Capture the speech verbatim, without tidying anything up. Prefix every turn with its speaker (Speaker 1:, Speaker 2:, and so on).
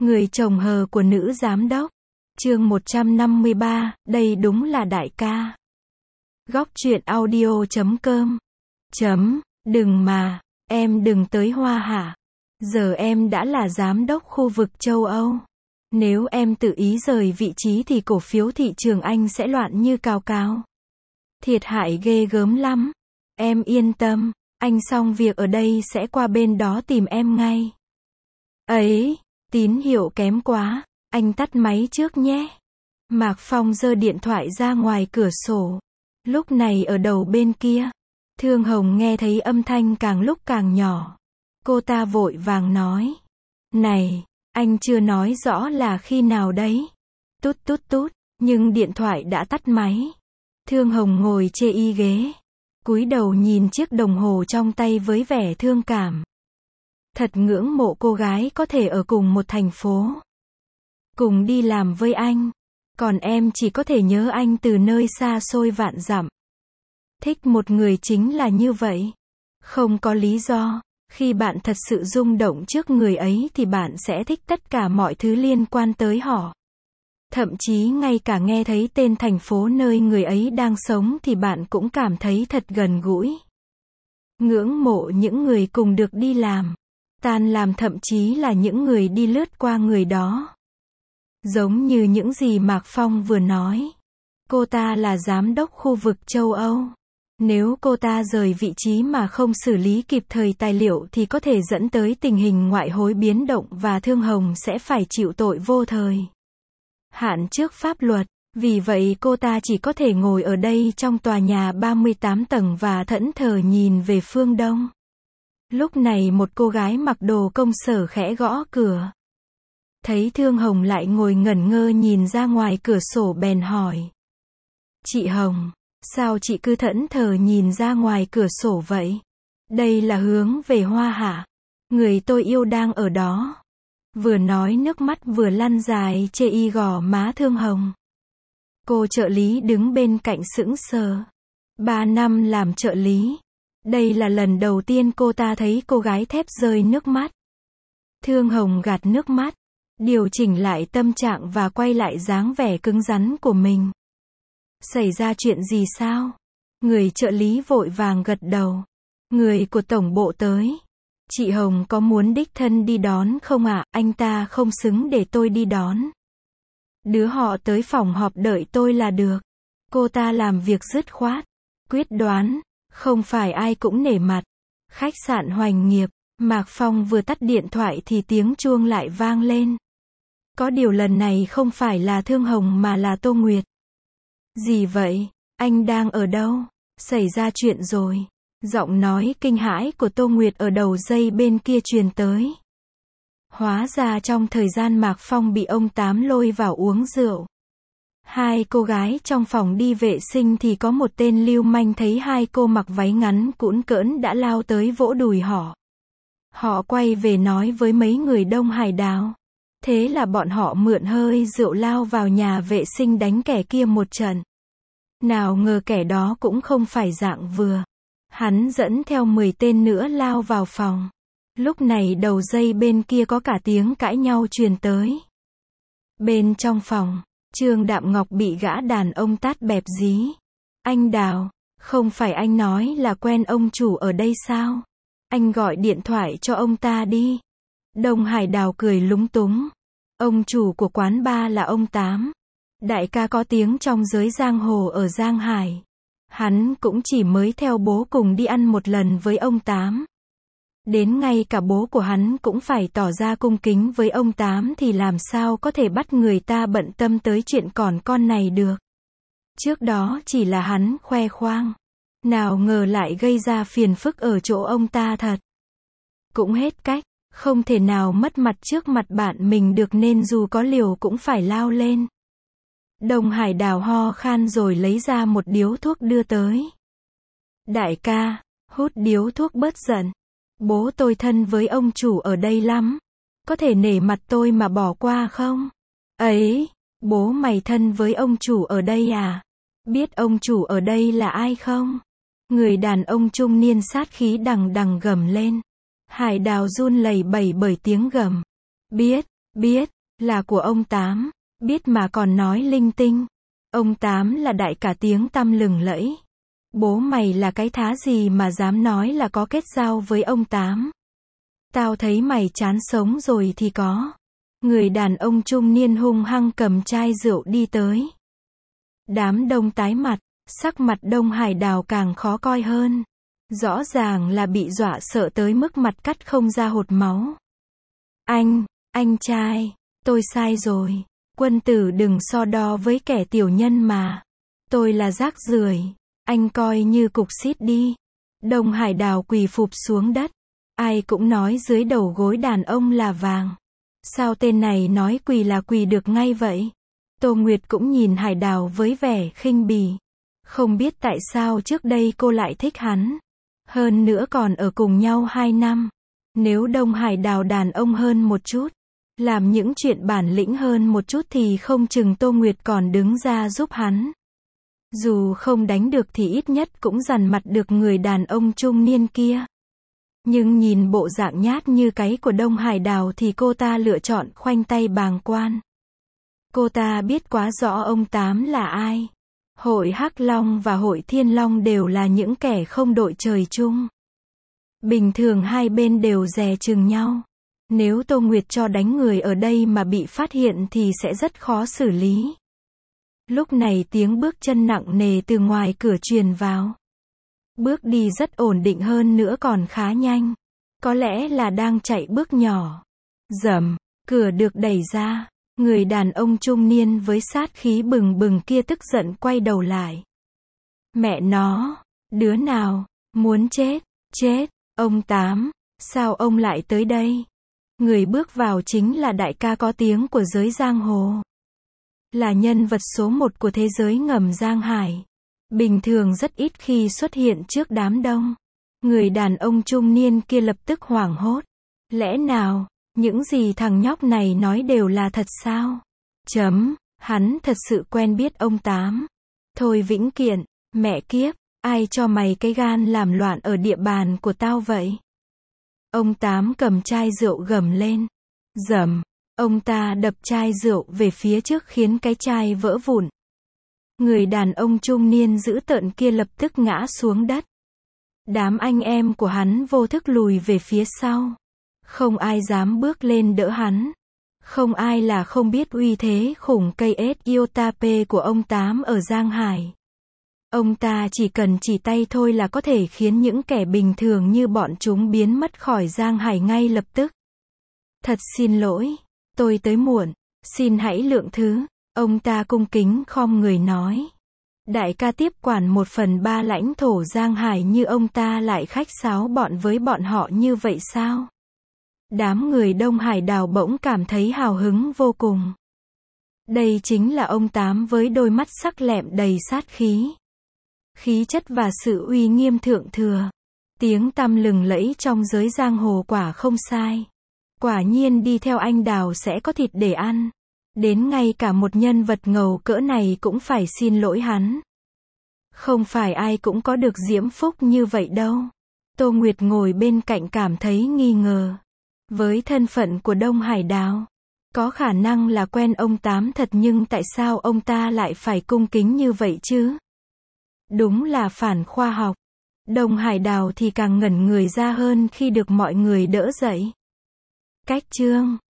Speaker 1: Người chồng hờ của nữ giám đốc. Chương một trăm năm mươi ba, đây đúng là đại ca. Góc truyện audio chấm com. Chấm, đừng mà, em đừng tới Hoa hả? Giờ em đã là giám đốc khu vực châu Âu. Nếu em tự ý rời vị trí thì cổ phiếu thị trường Anh sẽ loạn như cào cào. Thiệt hại ghê gớm lắm. Em yên tâm, anh xong việc ở đây sẽ qua bên đó tìm em ngay. Ấy, tín hiệu kém quá, anh tắt máy trước nhé. Mạc Phong giơ điện thoại ra ngoài cửa sổ. Lúc này ở đầu bên kia, Thương Hồng nghe thấy âm thanh càng lúc càng nhỏ. Cô ta vội vàng nói. Này, anh chưa nói rõ là khi nào đấy. Tút tút tút, nhưng điện thoại đã tắt máy. Thương Hồng ngồi chê y ghế, cúi đầu nhìn chiếc đồng hồ trong tay với vẻ thương cảm. Thật ngưỡng mộ cô gái có thể ở cùng một thành phố, cùng đi làm với anh. Còn em chỉ có thể nhớ anh từ nơi xa xôi vạn dặm. Thích một người chính là như vậy. Không có lý do. Khi bạn thật sự rung động trước người ấy thì bạn sẽ thích tất cả mọi thứ liên quan tới họ. Thậm chí ngay cả nghe thấy tên thành phố nơi người ấy đang sống thì bạn cũng cảm thấy thật gần gũi. Ngưỡng mộ những người cùng được đi làm, tan làm, thậm chí là những người đi lướt qua người đó. Giống như những gì Mạc Phong vừa nói. Cô ta là giám đốc khu vực châu Âu. Nếu cô ta rời vị trí mà không xử lý kịp thời tài liệu thì có thể dẫn tới tình hình ngoại hối biến động và Thương Hồng sẽ phải chịu tội vô thời hạn trước pháp luật. Vì vậy cô ta chỉ có thể ngồi ở đây trong tòa nhà ba mươi tám tầng và thẫn thờ nhìn về phương đông. Lúc này một cô gái mặc đồ công sở khẽ gõ cửa. Thấy Thương Hồng lại ngồi ngẩn ngơ nhìn ra ngoài cửa sổ bèn hỏi. Chị Hồng, sao chị cứ thẫn thờ nhìn ra ngoài cửa sổ vậy? Đây là hướng về Hoa hả? Người tôi yêu đang ở đó. Vừa nói nước mắt vừa lăn dài chê y gò má Thương Hồng. Cô trợ lý đứng bên cạnh sững sờ. Ba năm làm trợ lý. Đây là lần đầu tiên cô ta thấy cô gái thép rơi nước mắt. Thương Hồng gạt nước mắt, điều chỉnh lại tâm trạng và quay lại dáng vẻ cứng rắn của mình. Xảy ra chuyện gì sao? Người trợ lý vội vàng gật đầu. Người của tổng bộ tới. Chị Hồng có muốn đích thân đi đón không ạ? À? Anh ta không xứng để tôi đi đón. Đứa họ tới phòng họp đợi tôi là được. Cô ta làm việc dứt khoát, quyết đoán, không phải ai cũng nể mặt. Khách sạn Hoành Nghiệp, Mạc Phong vừa tắt điện thoại thì tiếng chuông lại vang lên. Có điều lần này không phải là Thương Hồng mà là Tô Nguyệt. Gì vậy? Anh đang ở đâu? Xảy ra chuyện rồi. Giọng nói kinh hãi của Tô Nguyệt ở đầu dây bên kia truyền tới. Hóa ra trong thời gian Mạc Phong bị ông Tám lôi vào uống rượu, hai cô gái trong phòng đi vệ sinh thì có một tên lưu manh thấy hai cô mặc váy ngắn cũn cỡn đã lao tới vỗ đùi họ. Họ quay về nói với mấy người Đông Hải Đào. Thế là bọn họ mượn hơi rượu lao vào nhà vệ sinh đánh kẻ kia một trận. Nào ngờ kẻ đó cũng không phải dạng vừa. Hắn dẫn theo mười tên nữa lao vào phòng. Lúc này đầu dây bên kia có cả tiếng cãi nhau truyền tới. Bên trong phòng, Trương Đạm Ngọc bị gã đàn ông tát bẹp dí. Anh Đào, không phải anh nói là quen ông chủ ở đây sao? Anh gọi điện thoại cho ông ta đi. Đông Hải Đào cười lúng túng. Ông chủ của quán bar là ông Tám. Đại ca có tiếng trong giới giang hồ ở Giang Hải. Hắn cũng chỉ mới theo bố cùng đi ăn một lần với ông Tám. Đến ngay cả bố của hắn cũng phải tỏ ra cung kính với ông Tám thì làm sao có thể bắt người ta bận tâm tới chuyện còn con này được. Trước đó chỉ là hắn khoe khoang. Nào ngờ lại gây ra phiền phức ở chỗ ông ta thật. Cũng hết cách, không thể nào mất mặt trước mặt bạn mình được nên dù có liều cũng phải lao lên. Đông Hải Đào ho khan rồi lấy ra một điếu thuốc đưa tới. Đại ca, hút điếu thuốc bớt giận. Bố tôi thân với ông chủ ở đây lắm. Có thể nể mặt tôi mà bỏ qua không? Ấy, bố mày thân với ông chủ ở đây à? Biết ông chủ ở đây là ai không? Người đàn ông trung niên sát khí đằng đằng gầm lên. Hải Đào run lẩy bẩy bởi tiếng gầm. Biết, Biết, là của ông Tám, biết mà còn nói linh tinh. Ông Tám là đại ca tiếng tăm lừng lẫy. Bố mày là cái thá gì mà dám nói là có kết giao với ông Tám. Tao thấy mày chán sống rồi thì có. Người đàn ông trung niên hung hăng cầm chai rượu đi tới. Đám đông tái mặt, sắc mặt Đông Hải Đào càng khó coi hơn. Rõ ràng là bị dọa sợ tới mức mặt cắt không ra hột máu. Anh, anh trai, tôi sai rồi. Quân tử đừng so đo với kẻ tiểu nhân mà. Tôi là rác rưởi, anh coi như cục xít đi. Đông Hải Đào quỳ phụp xuống đất. Ai cũng nói dưới đầu gối đàn ông là vàng. Sao tên này nói quỳ là quỳ được ngay vậy? Tô Nguyệt cũng nhìn Hải Đào với vẻ khinh bỉ. Không biết tại sao trước đây cô lại thích hắn. Hơn nữa còn ở cùng nhau hai năm. Nếu Đông Hải Đào đàn ông hơn một chút, làm những chuyện bản lĩnh hơn một chút thì không chừng Tô Nguyệt còn đứng ra giúp hắn. Dù không đánh được thì ít nhất cũng dằn mặt được người đàn ông trung niên kia. Nhưng nhìn bộ dạng nhát như cái của Đông Hải Đào thì cô ta lựa chọn khoanh tay bàng quan. Cô ta biết quá rõ ông Tám là ai. Hội Hắc Long và Hội Thiên Long đều là những kẻ không đội trời chung. Bình thường hai bên đều dè chừng nhau. Nếu Tô Nguyệt cho đánh người ở đây mà bị phát hiện thì sẽ rất khó xử lý. Lúc này tiếng bước chân nặng nề từ ngoài cửa truyền vào. Bước đi rất ổn định hơn nữa còn khá nhanh. Có lẽ là đang chạy bước nhỏ. Rầm, cửa được đẩy ra. Người đàn ông trung niên với sát khí bừng bừng kia tức giận quay đầu lại. Mẹ nó, đứa nào, muốn chết, chết, ông Tám, sao ông lại tới đây? Người bước vào chính là đại ca có tiếng của giới giang hồ. Là nhân vật số một của thế giới ngầm Giang Hải. Bình thường rất ít khi xuất hiện trước đám đông. Người đàn ông trung niên kia lập tức hoảng hốt. Lẽ nào, những gì thằng nhóc này nói đều là thật sao? Chấm, hắn thật sự quen biết ông Tám. Thôi Vĩnh Kiện, mẹ kiếp, ai cho mày cái gan làm loạn ở địa bàn của tao vậy? Ông Tám cầm chai rượu gầm lên. Dầm, ông ta đập chai rượu về phía trước khiến cái chai vỡ vụn. Người đàn ông trung niên dữ tợn kia lập tức ngã xuống đất. Đám anh em của hắn vô thức lùi về phía sau. Không ai dám bước lên đỡ hắn. Không ai là không biết uy thế khủng cây ết Iotape của ông Tám ở Giang Hải. Ông ta chỉ cần chỉ tay thôi là có thể khiến những kẻ bình thường như bọn chúng biến mất khỏi Giang Hải ngay lập tức. Thật xin lỗi, tôi tới muộn, xin hãy lượng thứ. Ông ta cung kính khom người nói. Đại ca tiếp quản một phần ba lãnh thổ Giang Hải như ông ta lại khách sáo bọn với bọn họ như vậy sao? Đám người Đông Hải Đào bỗng cảm thấy hào hứng vô cùng. Đây chính là ông Tám với đôi mắt sắc lẹm đầy sát khí. Khí chất và sự uy nghiêm thượng thừa. Tiếng tăm lừng lẫy trong giới giang hồ quả không sai. Quả nhiên đi theo anh Đào sẽ có thịt để ăn. Đến ngay cả một nhân vật ngầu cỡ này cũng phải xin lỗi hắn. Không phải ai cũng có được diễm phúc như vậy đâu. Tô Nguyệt ngồi bên cạnh cảm thấy nghi ngờ. Với thân phận của Đông Hải Đào, có khả năng là quen ông Tám thật nhưng tại sao ông ta lại phải cung kính như vậy chứ? Đúng là phản khoa học. Đông Hải Đào thì càng ngẩn người ra hơn khi được mọi người đỡ dậy. Cách chương